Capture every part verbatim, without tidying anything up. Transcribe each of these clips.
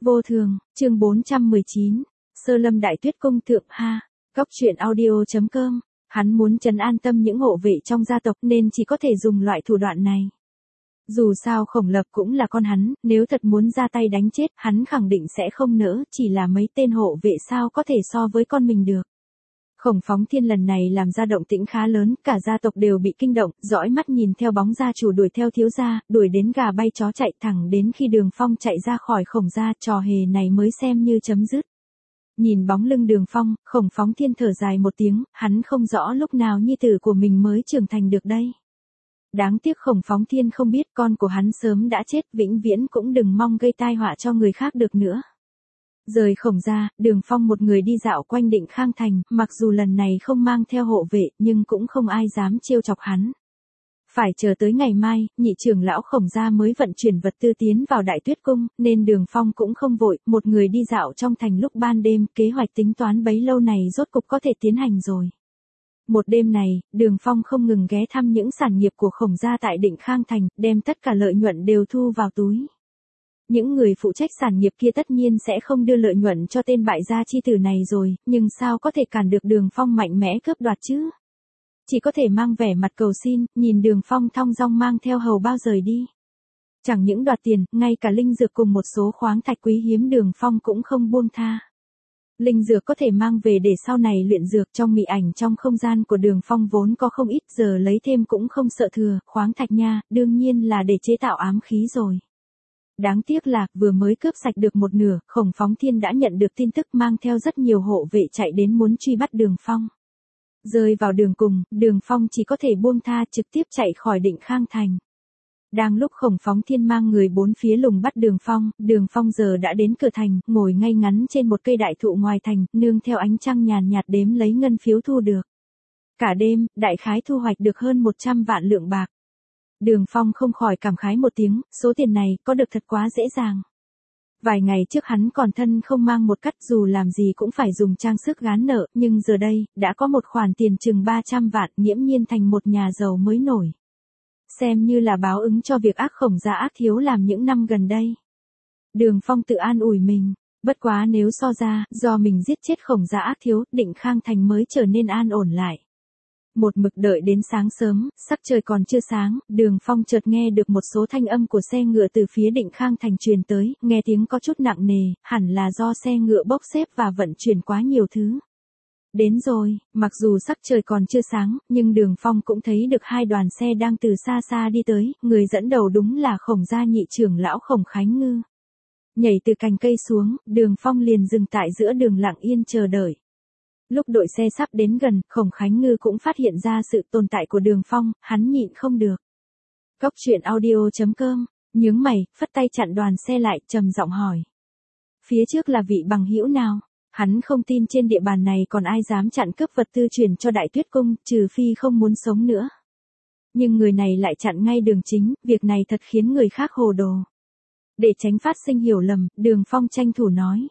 Vô thường, chương bốn trăm mười chín, Sơ Lâm Đại Tuyết Cung Thượng Ha, Cóc truyện audio chấm com, hắn muốn trấn an tâm những hộ vệ trong gia tộc nên chỉ có thể dùng loại thủ đoạn này. Dù sao Khổng Lập cũng là con hắn, nếu thật muốn ra tay đánh chết, hắn khẳng định sẽ không nỡ, chỉ là mấy tên hộ vệ sao có thể so với con mình được. Khổng Phóng Thiên lần này làm ra động tĩnh khá lớn, cả gia tộc đều bị kinh động, dõi mắt nhìn theo bóng gia chủ đuổi theo thiếu gia, đuổi đến gà bay chó chạy, thẳng đến khi Đường Phong chạy ra khỏi Khổng gia, trò hề này mới xem như chấm dứt. Nhìn bóng lưng Đường Phong, Khổng Phóng Thiên thở dài một tiếng, hắn không rõ lúc nào nhi tử của mình mới trưởng thành được đây. Đáng tiếc Khổng Phóng Thiên không biết con của hắn sớm đã chết, vĩnh viễn cũng đừng mong gây tai họa cho người khác được nữa. Rời Khổng gia, Đường Phong một người đi dạo quanh Định Khang Thành, mặc dù lần này không mang theo hộ vệ, nhưng cũng không ai dám trêu chọc hắn. Phải chờ tới ngày mai, nhị trưởng lão Khổng gia mới vận chuyển vật tư tiến vào Đại Tuyết Cung, nên Đường Phong cũng không vội, một người đi dạo trong thành lúc ban đêm, kế hoạch tính toán bấy lâu này rốt cục có thể tiến hành rồi. Một đêm này, Đường Phong không ngừng ghé thăm những sản nghiệp của Khổng gia tại Định Khang Thành, đem tất cả lợi nhuận đều thu vào túi. Những người phụ trách sản nghiệp kia tất nhiên sẽ không đưa lợi nhuận cho tên bại gia chi tử này rồi, nhưng sao có thể cản được Đường Phong mạnh mẽ cướp đoạt chứ? Chỉ có thể mang vẻ mặt cầu xin, nhìn Đường Phong thong dong mang theo hầu bao rời đi. Chẳng những đoạt tiền, ngay cả linh dược cùng một số khoáng thạch quý hiếm Đường Phong cũng không buông tha. Linh dược có thể mang về để sau này luyện dược, trong mị ảnh trong không gian của Đường Phong vốn có không ít, giờ lấy thêm cũng không sợ thừa, khoáng thạch nha, đương nhiên là để chế tạo ám khí rồi. Đáng tiếc là, vừa mới cướp sạch được một nửa, Khổng Phóng Thiên đã nhận được tin tức mang theo rất nhiều hộ vệ chạy đến muốn truy bắt Đường Phong. Rơi vào đường cùng, Đường Phong chỉ có thể buông tha trực tiếp chạy khỏi Định Khang Thành. Đang lúc Khổng Phóng Thiên mang người bốn phía lùng bắt Đường Phong, Đường Phong giờ đã đến cửa thành, ngồi ngay ngắn trên một cây đại thụ ngoài thành, nương theo ánh trăng nhàn nhạt đếm lấy ngân phiếu thu được. Cả đêm, đại khái thu hoạch được hơn một trăm vạn lượng bạc. Đường Phong không khỏi cảm khái một tiếng, số tiền này có được thật quá dễ dàng. Vài ngày trước hắn còn thân không mang một cắt, dù làm gì cũng phải dùng trang sức gán nợ, nhưng giờ đây, đã có một khoản tiền chừng ba trăm vạn, nghiễm nhiên thành một nhà giàu mới nổi. Xem như là báo ứng cho việc ác Khổng gia ác thiếu làm những năm gần đây. Đường Phong tự an ủi mình, bất quá nếu so ra, do mình giết chết Khổng gia ác thiếu, Định Khang Thành mới trở nên an ổn lại. Một mực đợi đến sáng sớm, sắc trời còn chưa sáng, Đường Phong chợt nghe được một số thanh âm của xe ngựa từ phía Định Khang Thành truyền tới, nghe tiếng có chút nặng nề, hẳn là do xe ngựa bốc xếp và vận chuyển quá nhiều thứ. Đến rồi, mặc dù sắc trời còn chưa sáng, nhưng Đường Phong cũng thấy được hai đoàn xe đang từ xa xa đi tới, người dẫn đầu đúng là Khổng gia nhị trưởng lão Khổng Khánh Ngư. Nhảy từ cành cây xuống, Đường Phong liền dừng tại giữa đường lặng yên chờ đợi. Lúc đội xe sắp đến gần, Khổng Khánh Ngư cũng phát hiện ra sự tồn tại của Đường Phong, hắn nhịn không được. Cóc truyện audio chấm com, nhướng mày, phất tay chặn đoàn xe lại, trầm giọng hỏi. Phía trước là vị bằng hữu nào? Hắn không tin trên địa bàn này còn ai dám chặn cướp vật tư chuyển cho Đại Tuyết Cung, trừ phi không muốn sống nữa. Nhưng người này lại chặn ngay đường chính, việc này thật khiến người khác hồ đồ. Để tránh phát sinh hiểu lầm, Đường Phong tranh thủ nói.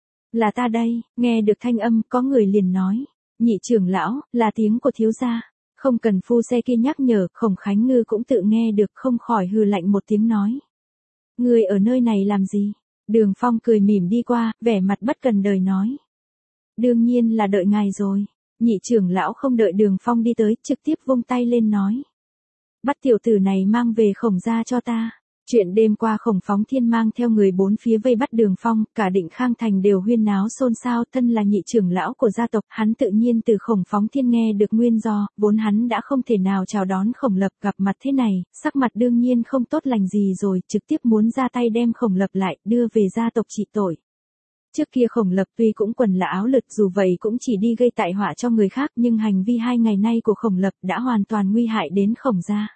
Là ta đây, nghe được thanh âm, có người liền nói. Nhị trưởng lão, là tiếng của thiếu gia. Không cần phu xe kia nhắc nhở, Khổng Khánh Ngư cũng tự nghe được, không khỏi hừ lạnh một tiếng nói. Người ở nơi này làm gì? Đường Phong cười mỉm đi qua, vẻ mặt bất cần đời nói. Đương nhiên là đợi ngài rồi. Nhị trưởng lão không đợi Đường Phong đi tới, trực tiếp vung tay lên nói. Bắt tiểu tử này mang về Khổng gia cho ta. Chuyện đêm qua Khổng Phóng Thiên mang theo người bốn phía vây bắt Đường Phong, cả Định Khang Thành đều huyên náo xôn xao, thân là nhị trưởng lão của gia tộc, hắn tự nhiên từ Khổng Phóng Thiên nghe được nguyên do, vốn hắn đã không thể nào chào đón Khổng Lập, gặp mặt thế này, sắc mặt đương nhiên không tốt lành gì rồi, trực tiếp muốn ra tay đem Khổng Lập lại, đưa về gia tộc trị tội. Trước kia Khổng Lập tuy cũng quần là áo lượt, dù vậy cũng chỉ đi gây tai họa cho người khác, nhưng hành vi hai ngày nay của Khổng Lập đã hoàn toàn nguy hại đến Khổng gia.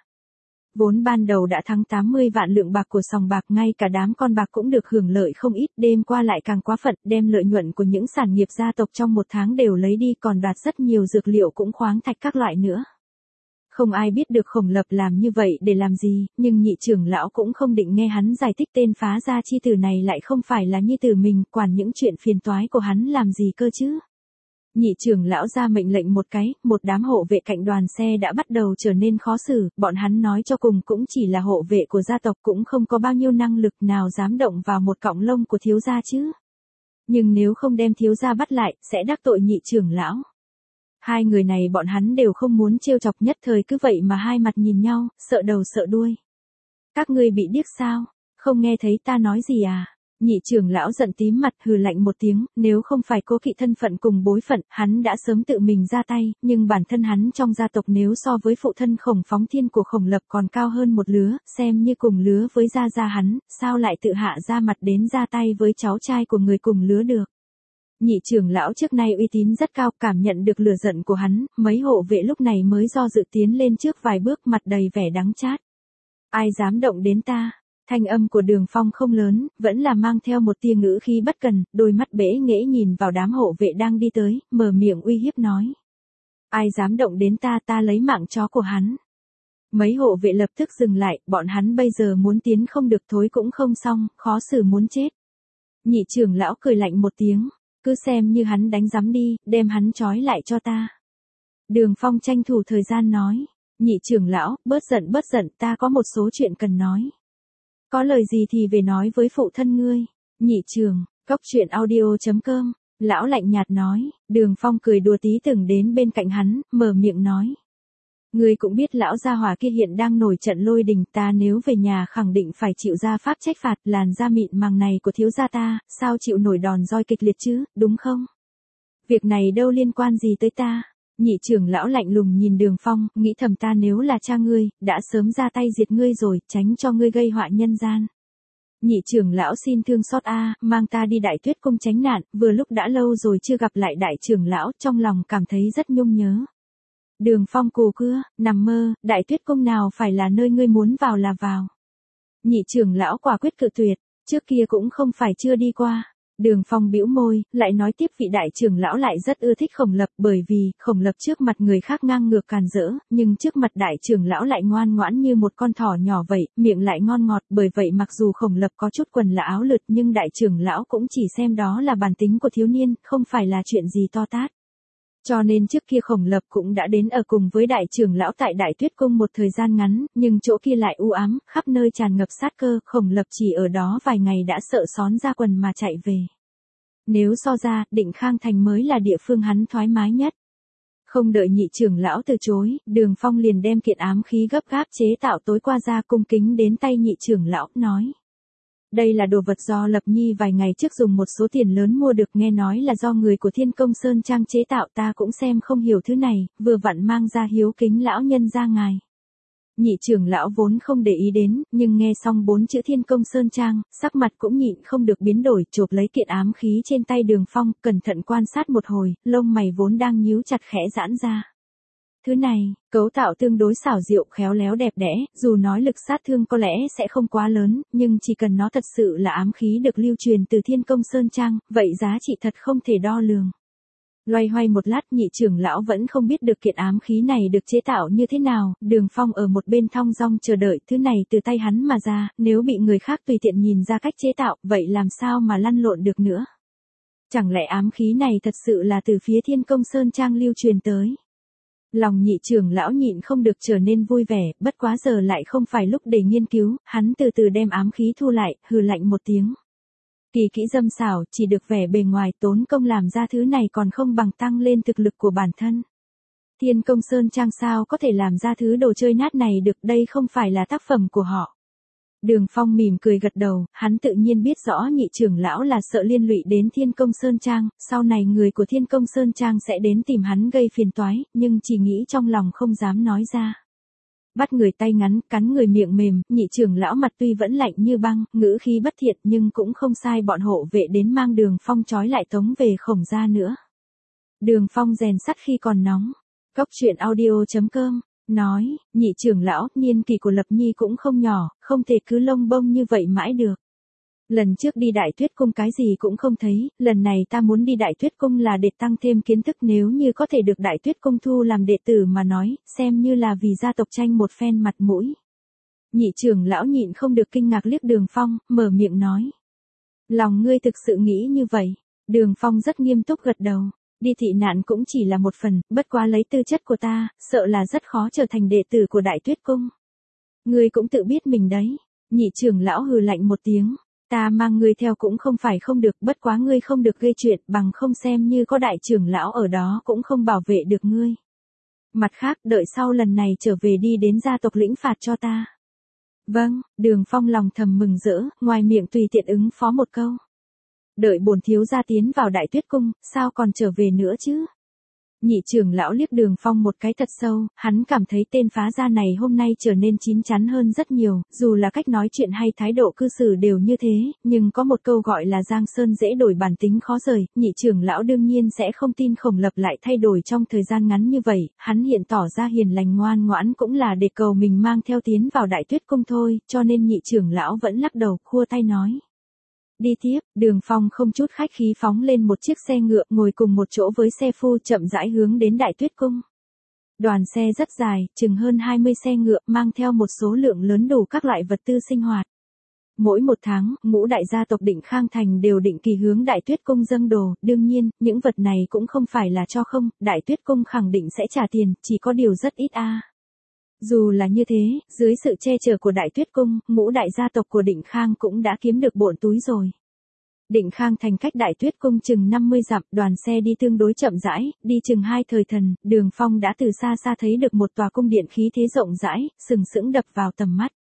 Vốn ban đầu đã thắng tám mươi vạn lượng bạc của sòng bạc, ngay cả đám con bạc cũng được hưởng lợi không ít, đêm qua lại càng quá phận, đem lợi nhuận của những sản nghiệp gia tộc trong một tháng đều lấy đi, còn đoạt rất nhiều dược liệu cũng khoáng thạch các loại nữa. Không ai biết được Khổng Lập làm như vậy để làm gì, nhưng nhị trưởng lão cũng không định nghe hắn giải thích, tên phá gia chi tử này lại không phải là nhi tử mình, quản những chuyện phiền toái của hắn làm gì cơ chứ. Nhị trưởng lão ra mệnh lệnh một cái, một đám hộ vệ cạnh đoàn xe đã bắt đầu trở nên khó xử, bọn hắn nói cho cùng cũng chỉ là hộ vệ của gia tộc, cũng không có bao nhiêu năng lực, nào dám động vào một cọng lông của thiếu gia chứ. Nhưng nếu không đem thiếu gia bắt lại, sẽ đắc tội nhị trưởng lão. Hai người này bọn hắn đều không muốn trêu chọc, nhất thời cứ vậy mà hai mặt nhìn nhau, sợ đầu sợ đuôi. Các ngươi bị điếc sao? Không nghe thấy ta nói gì à? Nhị trưởng lão giận tím mặt, hừ lạnh một tiếng, nếu không phải cố kỵ thân phận cùng bối phận, hắn đã sớm tự mình ra tay, nhưng bản thân hắn trong gia tộc nếu so với phụ thân Khổng Phóng Thiên của Khổng Lập còn cao hơn một lứa, xem như cùng lứa với gia gia hắn, sao lại tự hạ ra mặt đến ra tay với cháu trai của người cùng lứa được. Nhị trưởng lão trước nay uy tín rất cao, cảm nhận được lửa giận của hắn, mấy hộ vệ lúc này mới do dự tiến lên trước vài bước, mặt đầy vẻ đắng chát. Ai dám động đến ta? Thanh âm của Đường Phong không lớn, vẫn là mang theo một tia ngữ khí bất cần, đôi mắt bẽ nghễ nhìn vào đám hộ vệ đang đi tới, mở miệng uy hiếp nói. Ai dám động đến ta, ta lấy mạng chó của hắn. Mấy hộ vệ lập tức dừng lại, bọn hắn bây giờ muốn tiến không được, thối cũng không xong, khó xử muốn chết. Nhị trưởng lão cười lạnh một tiếng, cứ xem như hắn đánh rắm đi, đem hắn trói lại cho ta. Đường Phong tranh thủ thời gian nói. Nhị trưởng lão, bớt giận bớt giận, ta có một số chuyện cần nói. Có lời gì thì về nói với phụ thân ngươi. Nhị trưởng, cốc truyện audio chấm com. Lão lạnh nhạt nói. Đường Phong cười đùa tí từng đến bên cạnh hắn, mở miệng nói. Ngươi cũng biết lão gia hỏa kia hiện đang nổi trận lôi đình, ta nếu về nhà khẳng định phải chịu ra pháp trách phạt, làn da mịn màng này của thiếu gia ta, sao chịu nổi đòn roi kịch liệt chứ, đúng không? Việc này đâu liên quan gì tới ta. Nhị trưởng lão lạnh lùng nhìn Đường Phong, nghĩ thầm ta nếu là cha ngươi, đã sớm ra tay diệt ngươi rồi, tránh cho ngươi gây họa nhân gian. Nhị trưởng lão xin thương xót a, mang ta đi Đại Tuyết Cung tránh nạn, vừa lúc đã lâu rồi chưa gặp lại đại trưởng lão, trong lòng cảm thấy rất nhung nhớ. Đường Phong cù cưa, nằm mơ, Đại Tuyết Cung nào phải là nơi ngươi muốn vào là vào. Nhị trưởng lão quả quyết cự tuyệt, trước kia cũng không phải chưa đi qua. Đường Phong bĩu môi, lại nói tiếp vị đại trưởng lão lại rất ưa thích Khổng Lập, bởi vì Khổng Lập trước mặt người khác ngang ngược càn rỡ, nhưng trước mặt đại trưởng lão lại ngoan ngoãn như một con thỏ nhỏ vậy, miệng lại ngon ngọt, bởi vậy mặc dù Khổng Lập có chút quần là áo lượt nhưng đại trưởng lão cũng chỉ xem đó là bản tính của thiếu niên, không phải là chuyện gì to tát. Cho nên trước kia Khổng Lập cũng đã đến ở cùng với đại trưởng lão tại Đại Tuyết Cung một thời gian ngắn, nhưng chỗ kia lại u ám, khắp nơi tràn ngập sát cơ, Khổng Lập chỉ ở đó vài ngày đã sợ xón ra quần mà chạy về. Nếu so ra, Định Khang Thành mới là địa phương hắn thoải mái nhất. Không đợi nhị trưởng lão từ chối, Đường Phong liền đem kiện ám khí gấp gáp chế tạo tối qua ra cung kính đến tay nhị trưởng lão, nói. Đây là đồ vật do Lập Nhi vài ngày trước dùng một số tiền lớn mua được, nghe nói là do người của Thiên Công Sơn Trang chế tạo, ta cũng xem không hiểu thứ này, vừa vặn mang ra hiếu kính lão nhân ra ngài. Nhị trưởng lão vốn không để ý đến, nhưng nghe xong bốn chữ Thiên Công Sơn Trang, sắc mặt cũng nhịn không được biến đổi, chộp lấy kiện ám khí trên tay Đường Phong, cẩn thận quan sát một hồi, lông mày vốn đang nhíu chặt khẽ giãn ra. Thứ này, cấu tạo tương đối xảo diệu, khéo léo đẹp đẽ, dù nói lực sát thương có lẽ sẽ không quá lớn, nhưng chỉ cần nó thật sự là ám khí được lưu truyền từ Thiên Công Sơn Trang, vậy giá trị thật không thể đo lường. Loay hoay một lát, nhị trưởng lão vẫn không biết được kiện ám khí này được chế tạo như thế nào, Đường Phong ở một bên thong dong chờ đợi thứ này từ tay hắn mà ra, nếu bị người khác tùy tiện nhìn ra cách chế tạo, vậy làm sao mà lăn lộn được nữa. Chẳng lẽ ám khí này thật sự là từ phía Thiên Công Sơn Trang lưu truyền tới. Lòng nhị trưởng lão nhịn không được trở nên vui vẻ, bất quá giờ lại không phải lúc để nghiên cứu, hắn từ từ đem ám khí thu lại, hừ lạnh một tiếng. Kỳ kỹ dâm xảo, chỉ được vẻ bề ngoài, tốn công làm ra thứ này còn không bằng tăng lên thực lực của bản thân. Thiên Công Sơn Trang sao có thể làm ra thứ đồ chơi nát này được, đây không phải là tác phẩm của họ. Đường Phong mỉm cười gật đầu, hắn tự nhiên biết rõ nhị trưởng lão là sợ liên lụy đến Thiên Công Sơn Trang, sau này người của Thiên Công Sơn Trang sẽ đến tìm hắn gây phiền toái, nhưng chỉ nghĩ trong lòng không dám nói ra. Bắt người tay ngắn, cắn người miệng mềm, nhị trưởng lão mặt tuy vẫn lạnh như băng, ngữ khí bất thiện nhưng cũng không sai bọn hộ vệ đến mang Đường Phong trói lại tống về Khổng gia nữa. Đường Phong rèn sắt khi còn nóng. Cốc truyện audio chấm com nói, nhị trưởng lão, niên kỷ của Lập Nhi cũng không nhỏ, không thể cứ lông bông như vậy mãi được. Lần trước đi Đại Tuyết Cung cái gì cũng không thấy, lần này ta muốn đi Đại Tuyết Cung là để tăng thêm kiến thức, nếu như có thể được Đại Tuyết Cung thu làm đệ tử mà nói, xem như là vì gia tộc tranh một phen mặt mũi. Nhị trưởng lão nhịn không được kinh ngạc liếc Đường Phong, mở miệng nói. Lòng ngươi thực sự nghĩ như vậy? Đường Phong rất nghiêm túc gật đầu. Đi thị nạn cũng chỉ là một phần, bất quá lấy tư chất của ta, sợ là rất khó trở thành đệ tử của Đại Tuyết Cung. Ngươi cũng tự biết mình đấy. Nhị trưởng lão hừ lạnh một tiếng. Ta mang ngươi theo cũng không phải không được, bất quá ngươi không được gây chuyện, bằng không xem như có đại trưởng lão ở đó cũng không bảo vệ được ngươi. Mặt khác, đợi sau lần này trở về đi đến gia tộc lĩnh phạt cho ta. Vâng, Đường Phong lòng thầm mừng rỡ, ngoài miệng tùy tiện ứng phó một câu. Đợi bổn thiếu gia tiến vào Đại Tuyết Cung, sao còn trở về nữa chứ? Nhị trưởng lão liếc Đường Phong một cái thật sâu, hắn cảm thấy tên phá gia này hôm nay trở nên chín chắn hơn rất nhiều, dù là cách nói chuyện hay thái độ cư xử đều như thế, nhưng có một câu gọi là Giang Sơn dễ đổi bản tính khó rời, nhị trưởng lão đương nhiên sẽ không tin Khổng Lập lại thay đổi trong thời gian ngắn như vậy, hắn hiện tỏ ra hiền lành ngoan ngoãn cũng là để cầu mình mang theo tiến vào Đại Tuyết Cung thôi, cho nên nhị trưởng lão vẫn lắc đầu, khua tay nói. Đi tiếp, Đường Phong không chút khách khí phóng lên một chiếc xe ngựa ngồi cùng một chỗ với xe phu chậm rãi hướng đến Đại Tuyết Cung. Đoàn xe rất dài, chừng hơn hai mươi xe ngựa mang theo một số lượng lớn đủ các loại vật tư sinh hoạt. Mỗi một tháng, ngũ đại gia tộc Định Khang Thành đều định kỳ hướng Đại Tuyết Cung dâng đồ, đương nhiên, những vật này cũng không phải là cho không, Đại Tuyết Cung khẳng định sẽ trả tiền, chỉ có điều rất ít a. Dù là như thế, dưới sự che chở của Đại Tuyết Cung, ngũ đại gia tộc của Định Khang cũng đã kiếm được bộn túi rồi. Định Khang Thành cách Đại Tuyết Cung chừng năm mươi dặm, đoàn xe đi tương đối chậm rãi, đi chừng hai thời thần, Đường Phong đã từ xa xa thấy được một tòa cung điện khí thế rộng rãi, sừng sững đập vào tầm mắt.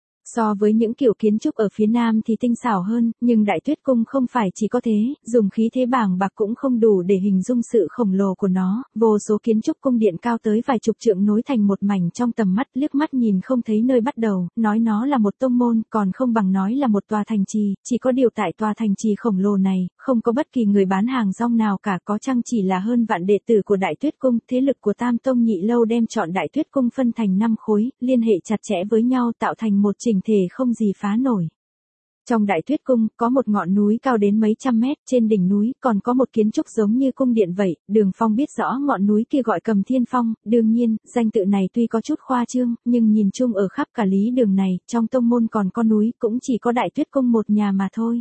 So với những kiểu kiến trúc ở phía nam thì tinh xảo hơn, nhưng Đại Tuyết Cung không phải chỉ có thế, dùng khí thế bàng bạc cũng không đủ để hình dung sự khổng lồ của nó, vô số kiến trúc cung điện cao tới vài chục trượng nối thành một mảnh trong tầm mắt, liếc mắt nhìn không thấy nơi bắt đầu, nói nó là một tông môn, còn không bằng nói là một tòa thành trì, chỉ có điều tại tòa thành trì khổng lồ này, không có bất kỳ người bán hàng rong nào cả, có chăng chỉ là hơn vạn đệ tử của Đại Tuyết Cung, thế lực của Tam Tông Nhị Lâu đem chọn Đại Tuyết Cung phân thành năm khối, liên hệ chặt chẽ với nhau tạo thành một chỉnh thể không gì phá nổi. Trong Đại Tuyết Cung, có một ngọn núi cao đến mấy trăm mét, trên đỉnh núi còn có một kiến trúc giống như cung điện vậy, Đường Phong biết rõ ngọn núi kia gọi Cầm Thiên Phong, đương nhiên, danh tự này tuy có chút khoa trương, nhưng nhìn chung ở khắp cả lý đường này, trong tông môn còn có núi, cũng chỉ có Đại Tuyết Cung một nhà mà thôi.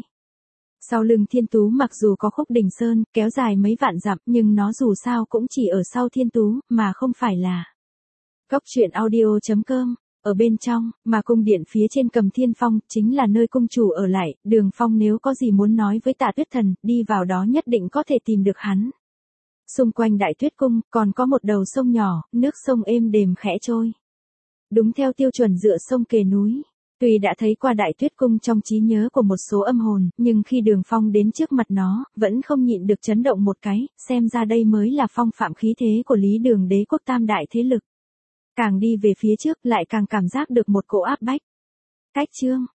Sau lưng Thiên Tú mặc dù có khúc đỉnh sơn, kéo dài mấy vạn dặm, nhưng nó dù sao cũng chỉ ở sau Thiên Tú, mà không phải là. Góc truyện audio chấm com. Ở bên trong, mà cung điện phía trên Cầm Thiên Phong, chính là nơi cung chủ ở lại, Đường Phong nếu có gì muốn nói với Tạ Tuyết Thần, đi vào đó nhất định có thể tìm được hắn. Xung quanh Đại Tuyết Cung, còn có một đầu sông nhỏ, nước sông êm đềm khẽ trôi. Đúng theo tiêu chuẩn dựa sông kề núi. Tuy đã thấy qua Đại Tuyết Cung trong trí nhớ của một số âm hồn, nhưng khi Đường Phong đến trước mặt nó, vẫn không nhịn được chấn động một cái, xem ra đây mới là phong phạm khí thế của Lý Đường đế quốc tam đại thế lực. Càng đi về phía trước lại càng cảm giác được một cỗ áp bách. Cách chương